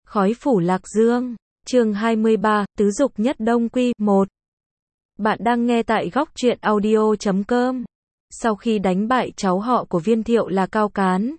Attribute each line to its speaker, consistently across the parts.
Speaker 1: Khói phủ Lạc Dương, chương 23, tứ dục nhất đông quy, 1. Bạn đang nghe tại góc truyện audio.com. Sau khi đánh bại cháu họ của Viên Thiệu là Cao Cán,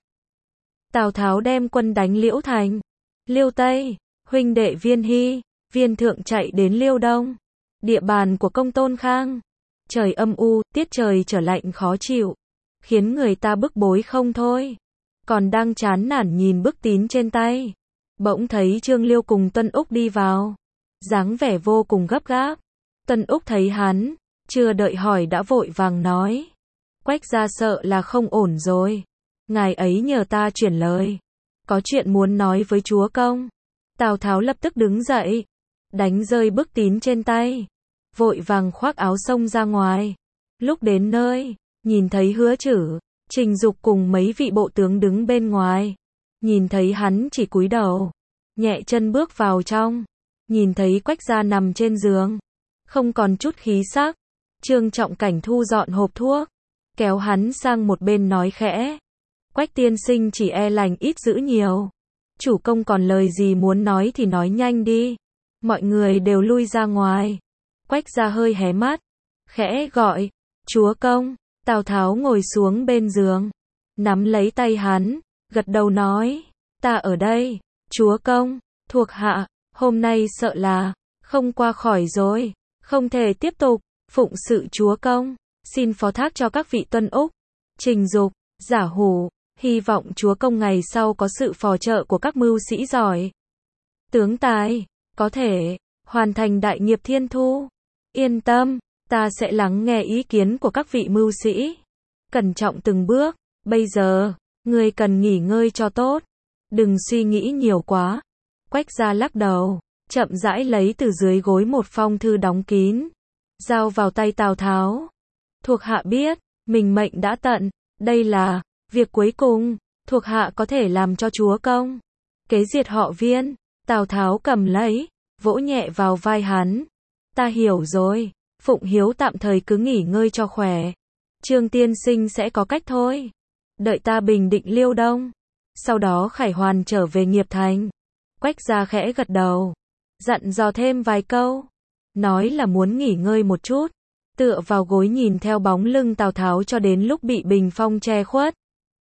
Speaker 1: Tào Tháo đem quân đánh Liễu Thành, Liêu Tây, huynh đệ Viên Hy, Viên Thượng chạy đến Liêu Đông, địa bàn của Công Tôn Khang. Trời âm u, tiết trời trở lạnh khó chịu, khiến người ta bức bối không thôi. Còn đang chán nản nhìn bức tín trên tay, bỗng thấy Trương Liêu cùng Tuân Úc đi vào, dáng vẻ vô cùng gấp gáp. Tuân Úc thấy hắn, chưa đợi hỏi đã vội vàng nói: Quách gia sợ là không ổn rồi, ngài ấy nhờ ta chuyển lời, có chuyện muốn nói với chúa công. Tào Tháo lập tức đứng dậy, đánh rơi bức tín trên tay, vội vàng khoác áo xông ra ngoài. Lúc đến nơi, nhìn thấy Hứa Chử, Trình Dục cùng mấy vị bộ tướng đứng bên ngoài. Nhìn thấy hắn chỉ cúi đầu, nhẹ chân bước vào trong. Nhìn thấy Quách gia nằm trên giường, không còn chút khí sắc. Trương Trọng Cảnh thu dọn hộp thuốc, kéo hắn sang một bên nói khẽ: Quách tiên sinh chỉ e lành ít dữ nhiều. Chủ công còn lời gì muốn nói thì nói nhanh đi. Mọi người đều lui ra ngoài. Quách gia hơi hé mắt, khẽ gọi: Chúa công. Tào Tháo ngồi xuống bên giường, nắm lấy tay hắn, gật đầu nói: Ta ở đây, chúa công. Thuộc hạ, hôm nay sợ là không qua khỏi rồi, không thể tiếp tục phụng sự chúa công, xin phó thác cho các vị Tuân Úc, Trình Dục, Giả Hủ, hy vọng chúa công ngày sau có sự phò trợ của các mưu sĩ giỏi, tướng tài, có thể hoàn thành đại nghiệp thiên thu. Yên tâm, ta sẽ lắng nghe ý kiến của các vị mưu sĩ, cẩn trọng từng bước. Bây giờ, ngươi cần nghỉ ngơi cho tốt, đừng suy nghĩ nhiều quá. Quách gia lắc đầu, chậm rãi lấy từ dưới gối một phong thư đóng kín, giao vào tay Tào Tháo. Thuộc hạ biết, mình mệnh đã tận, đây là việc cuối cùng, thuộc hạ có thể làm cho chúa công. Kế diệt họ Viên. Tào Tháo cầm lấy, vỗ nhẹ vào vai hắn. Ta hiểu rồi, Phụng Hiếu tạm thời cứ nghỉ ngơi cho khỏe. Trương tiên sinh sẽ có cách thôi. Đợi ta bình định Liêu Đông, sau đó khải hoàn trở về nghiệp thành. Quách gia khẽ gật đầu, dặn dò thêm vài câu, nói là muốn nghỉ ngơi một chút, tựa vào gối nhìn theo bóng lưng Tào Tháo cho đến lúc bị bình phong che khuất.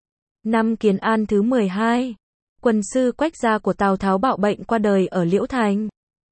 Speaker 1: Năm Kiến An thứ 12, quân sư Quách gia của Tào Tháo bạo bệnh qua đời ở Liễu Thành.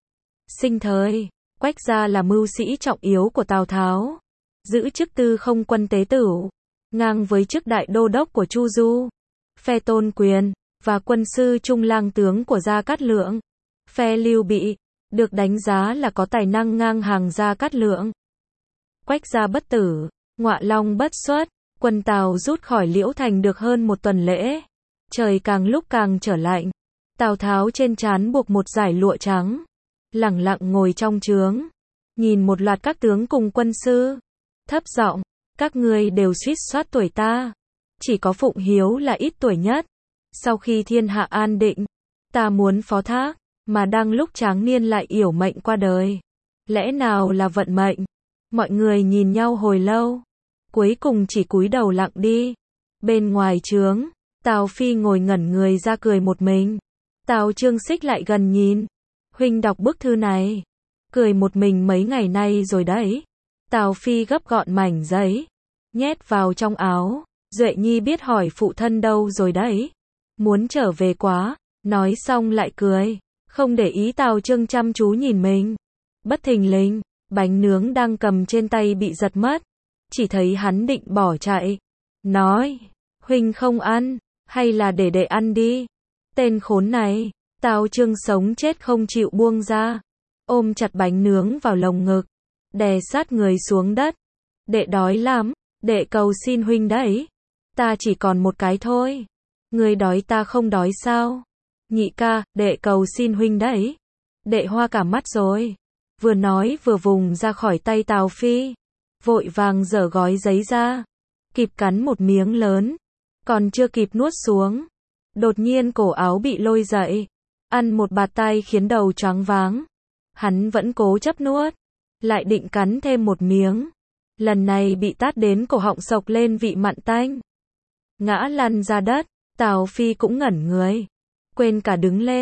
Speaker 1: Sinh thời, Quách gia là mưu sĩ trọng yếu của Tào Tháo, giữ chức tư không quân tế tửu, ngang với chức đại đô đốc của Chu Du, phe Tôn Quyền, và quân sư trung lang tướng của Gia Cát Lượng, phe Lưu Bị, được đánh giá là có tài năng ngang hàng Gia Cát Lượng. Quách gia bất tử, Ngọa Long bất xuất, quân Tào rút khỏi Liễu Thành được hơn một tuần lễ. Trời càng lúc càng trở lạnh. Tào Tháo trên trán buộc một dải lụa trắng, lẳng lặng ngồi trong trướng, nhìn một loạt các tướng cùng quân sư, thấp giọng: Các ngươi đều suýt soát tuổi ta, chỉ có Phụng Hiếu là ít tuổi nhất. Sau khi thiên hạ an định, ta muốn phó thác, mà đang lúc tráng niên lại yểu mệnh qua đời. Lẽ nào là vận mệnh? Mọi người nhìn nhau hồi lâu, cuối cùng chỉ cúi đầu lặng đi. Bên ngoài trướng, Tào Phi ngồi ngẩn người ra cười một mình. Tào Trương xích lại gần nhìn: Huynh đọc bức thư này, cười một mình mấy ngày nay rồi đấy. Tào Phi gấp gọn mảnh giấy, nhét vào trong áo. Duệ Nhi biết hỏi phụ thân đâu rồi đấy, muốn trở về quá. Nói xong lại cười, không để ý Tào Trương chăm chú nhìn mình. Bất thình lình, bánh nướng đang cầm trên tay bị giật mất, chỉ thấy hắn định bỏ chạy, nói: Huynh không ăn, hay là để đệ ăn đi. Tên khốn này. Tào Trương sống chết không chịu buông ra, ôm chặt bánh nướng vào lồng ngực, đè sát người xuống đất. Đệ đói lắm, đệ cầu xin huynh đấy. Ta chỉ còn một cái thôi. Người đói ta không đói sao? Nhị ca, đệ cầu xin huynh đấy. Đệ hoa cả mắt rồi. Vừa nói vừa vùng ra khỏi tay Tào Phi, vội vàng giở gói giấy ra, kịp cắn một miếng lớn, còn chưa kịp nuốt xuống, đột nhiên cổ áo bị lôi dậy, ăn một bạt tai khiến đầu choáng váng. Hắn vẫn cố chấp nuốt, lại định cắn thêm một miếng, lần này bị tát đến cổ họng sộc lên vị mặn tanh, ngã lăn ra đất. Tào Phi cũng ngẩn người, quên cả đứng lên,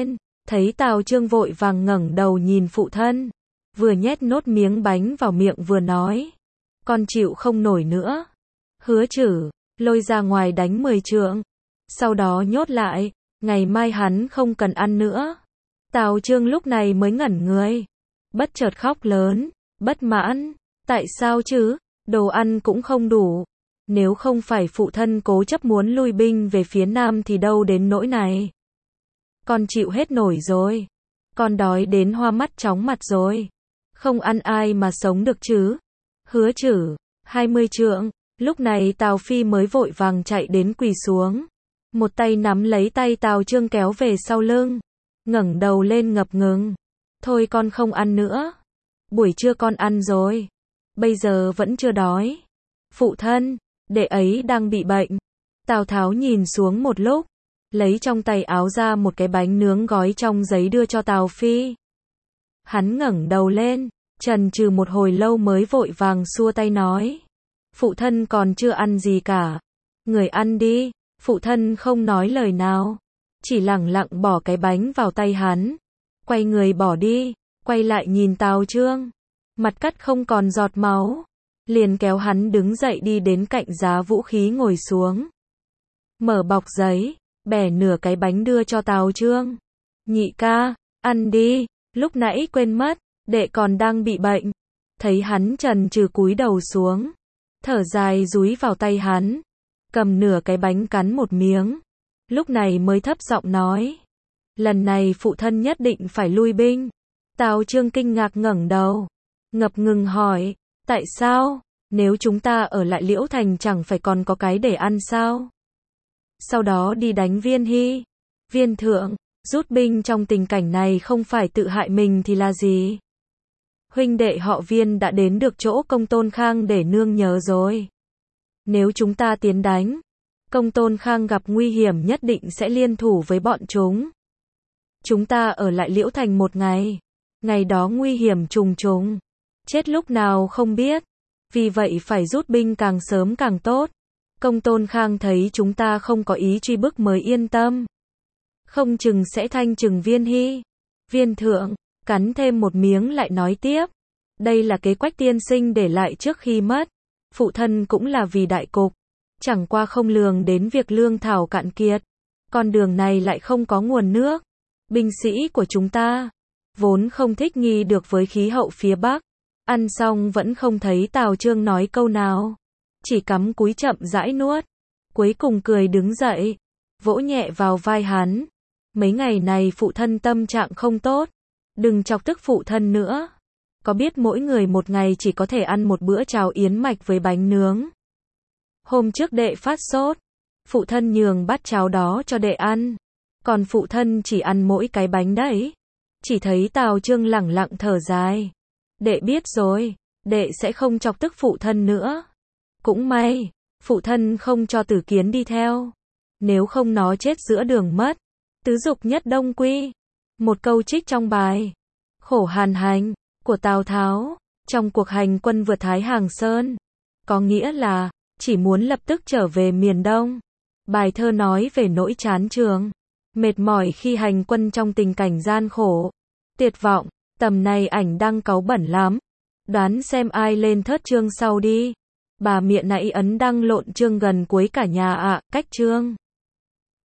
Speaker 1: Thấy Tào Chương vội vàng ngẩng đầu nhìn phụ thân, vừa nhét nốt miếng bánh vào miệng vừa nói, con chịu không nổi nữa. Hứa Chử, lôi ra ngoài đánh 10 trượng, sau đó nhốt lại, ngày mai hắn không cần ăn nữa. Tào Chương lúc này mới ngẩn người, bất chợt khóc lớn, bất mãn, tại sao chứ, đồ ăn cũng không đủ. Nếu không phải phụ thân cố chấp muốn lui binh về phía Nam thì đâu đến nỗi này. Con chịu hết nổi rồi. Con đói đến hoa mắt chóng mặt rồi. Không ăn ai mà sống được chứ. Hứa Chử, 20 trượng. Lúc này Tào Phi mới vội vàng chạy đến quỳ xuống. Một tay nắm lấy tay Tào Chương kéo về sau lưng. Ngẩng đầu lên ngập ngừng. Thôi con không ăn nữa. Buổi trưa con ăn rồi. Bây giờ vẫn chưa đói. Phụ thân, đệ ấy đang bị bệnh. Tào Tháo nhìn xuống một lúc, lấy trong tay áo ra một cái bánh nướng gói trong giấy đưa cho Tào Phi. Hắn ngẩng đầu lên, chần chừ một hồi lâu mới vội vàng xua tay nói. Phụ thân còn chưa ăn gì cả. Người ăn đi. Phụ thân không nói lời nào, chỉ lẳng lặng bỏ cái bánh vào tay hắn. Quay người bỏ đi, quay lại nhìn Tào Chương. Mặt cắt không còn giọt máu. Liền kéo hắn đứng dậy đi đến cạnh giá vũ khí ngồi xuống. Mở bọc giấy, bẻ nửa cái bánh đưa cho Tào Chương. Nhị ca, ăn đi, lúc nãy quên mất, đệ còn đang bị bệnh. Thấy hắn chần chừ cúi đầu xuống, thở dài dúi vào tay hắn, cầm nửa cái bánh cắn một miếng. Lúc này mới thấp giọng nói. Lần này phụ thân nhất định phải lui binh. Tào Chương kinh ngạc ngẩng đầu, ngập ngừng hỏi. Tại sao? Nếu chúng ta ở lại Liễu Thành chẳng phải còn có cái để ăn sao? Sau đó đi đánh Viên Hy. Viên thượng, rút binh trong tình cảnh này không phải tự hại mình thì là gì? Huynh đệ họ Viên đã đến được chỗ Công Tôn Khang để nương nhờ rồi. Nếu chúng ta tiến đánh, Công Tôn Khang gặp nguy hiểm nhất định sẽ liên thủ với bọn chúng. Chúng ta ở lại Liễu Thành một ngày. Ngày đó nguy hiểm trùng trùng. Chết lúc nào không biết. Vì vậy phải rút binh càng sớm càng tốt. Công Tôn Khang thấy chúng ta không có ý truy bức mới yên tâm. Không chừng sẽ thanh trừng Viên Hy. Viên thượng, cắn thêm một miếng lại nói tiếp. Đây là kế Quách tiên sinh để lại trước khi mất. Phụ thân cũng là vì đại cục. Chẳng qua không lường đến việc lương thảo cạn kiệt. Con đường này lại không có nguồn nước. Binh sĩ của chúng ta vốn không thích nghi được với khí hậu phía Bắc. Ăn xong vẫn không thấy Tào Chương nói câu nào. Chỉ cắm cúi chậm rãi nuốt. Cuối cùng cười đứng dậy, vỗ nhẹ vào vai hắn. Mấy ngày này phụ thân tâm trạng không tốt. Đừng chọc tức phụ thân nữa. Có biết mỗi người một ngày chỉ có thể ăn một bữa cháo yến mạch với bánh nướng. Hôm trước đệ phát sốt. Phụ thân nhường bát cháo đó cho đệ ăn. Còn phụ thân chỉ ăn mỗi cái bánh đấy. Chỉ thấy Tào Chương lẳng lặng thở dài. Đệ biết rồi, đệ sẽ không chọc tức phụ thân nữa. Cũng may, phụ thân không cho Tử Kiến đi theo. Nếu không nó chết giữa đường mất. Tứ dục nhất đông quy. Một câu trích trong bài Khổ Hàn Hành của Tào Tháo trong cuộc hành quân vượt Thái Hàng Sơn. Có nghĩa là chỉ muốn lập tức trở về miền Đông. Bài thơ nói về nỗi chán trường, mệt mỏi khi hành quân trong tình cảnh gian khổ, tuyệt vọng. Tầm này ảnh đăng cáu bẩn lắm. Đoán xem ai lên thớt chương sau đi. Bà Miện nãy ấn đăng lộn chương gần cuối cả nhà ạ, cách chương.